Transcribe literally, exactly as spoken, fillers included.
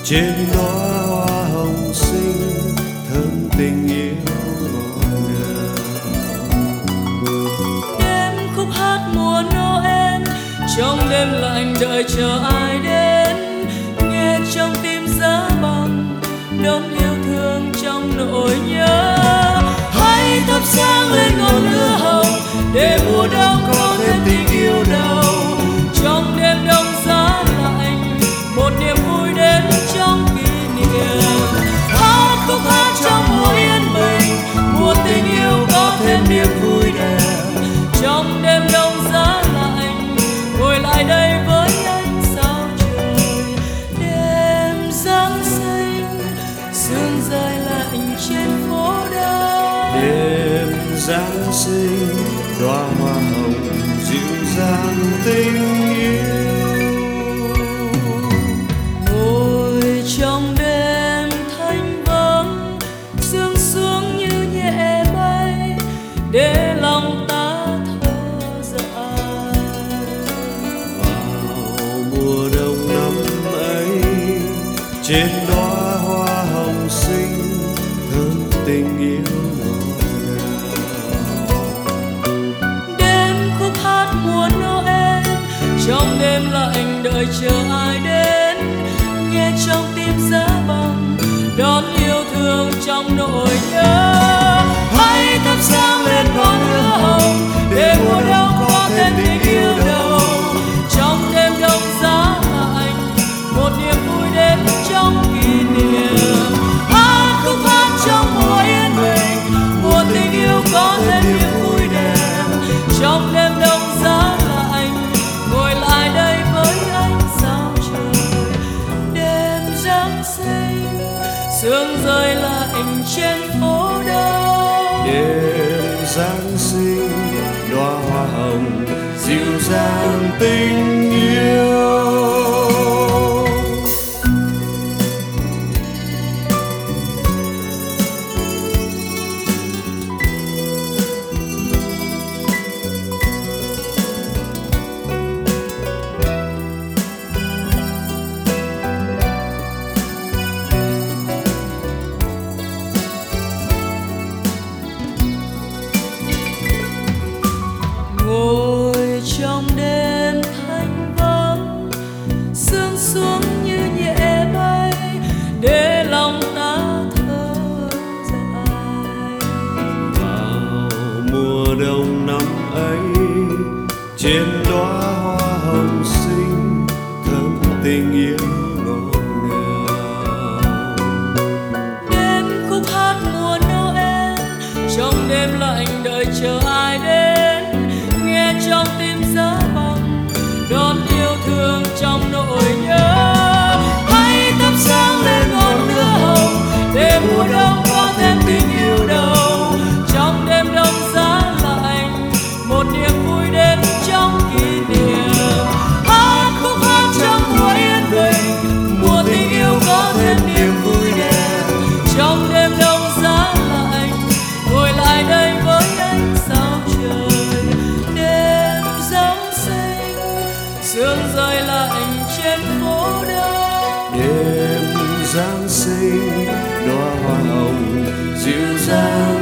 trên đóa hoa hồng xinh thơm tình yêu ngọt ngào. Đêm khúc hát mùa Noel trong đêm lạnh đợi chờ ai đến, nghe trong tim giá băng đón yêu thương trong nỗi nhớ. Hãy thắp sáng lên ngọn lửa hồng để mùa đông có thêm tình yêu đầu. Trong đêm đông giá lạnh một niềm vui đến trong kỷ niệm. Hát khúc hát trong mùa yên bình, mùa tình yêu có thêm niềm vui đẹp. Trong đêm đông giá lạnh ngồi lại đây với ánh sao trời. Đêm Giáng sinh sương rơi lạnh trên phố đá. Đêm Giáng sinh đóa hoa hồng dịu dàng tình yêu. Ngồi trong đêm thanh vắng, sương xuống như nhẹ bay để lòng ta thơ dại. Vào mùa đông năm ấy trên đóa hoa hồng xinh thơm tình yêu ngọt ngào. Đêm khúc hát mùa Noel trong đêm lạnh đợi chờ ai đến, nghe trong tim giá băng đón yêu thương trong nỗi nhớ. Hãy thắp sáng lên ngọn lửa hồng để mùa đông có thêm tình yêu đầu. Trong đêm đông giá lạnh một niềm vui đến trong kỷ niệm. Hát khúc hát trong mùa yên bình, mùa tình yêu có thêm niềm vui đẹp. Trong đêm đông giá lạnh ngồi lại đây với ánh sao trời. Đêm Giáng sinh sương rơi lạnh trên phố đá. Đêm Giáng sinh đóa hoa hồng dịu dàng tình yêu. Ngồi trong đêm thanh vắng, sương xuống như nhẹ bay để lòng ta thơ dại. Vào mùa đông năm ấy trên đóa hoa hồng xinh thơm tình yêu ngọt ngào. Đêm khúc hát mùa Noel trong đêm lạnh đợi chờ ai đến, nghe trong tim giá băng đón yêu thương trong nỗi nhớ. Hãy thắp sáng lên ngọn lửa hồng để mùa đông có thêm tình yêu đầu. Trong đêm đông giá lạnh một niềm vui đến trong kỷ niệm. Hát khúc hát trong mùa yên bình, mùa tình yêu có thêm niềm vui đẹp. Trong đêm đông giá lạnh ngồi lại đây với ánh sao trời. Đêm Giáng sinh sương rơi lạnh trên phố đá. Đêm Giáng sinh đóa hoa hồng dịu dàng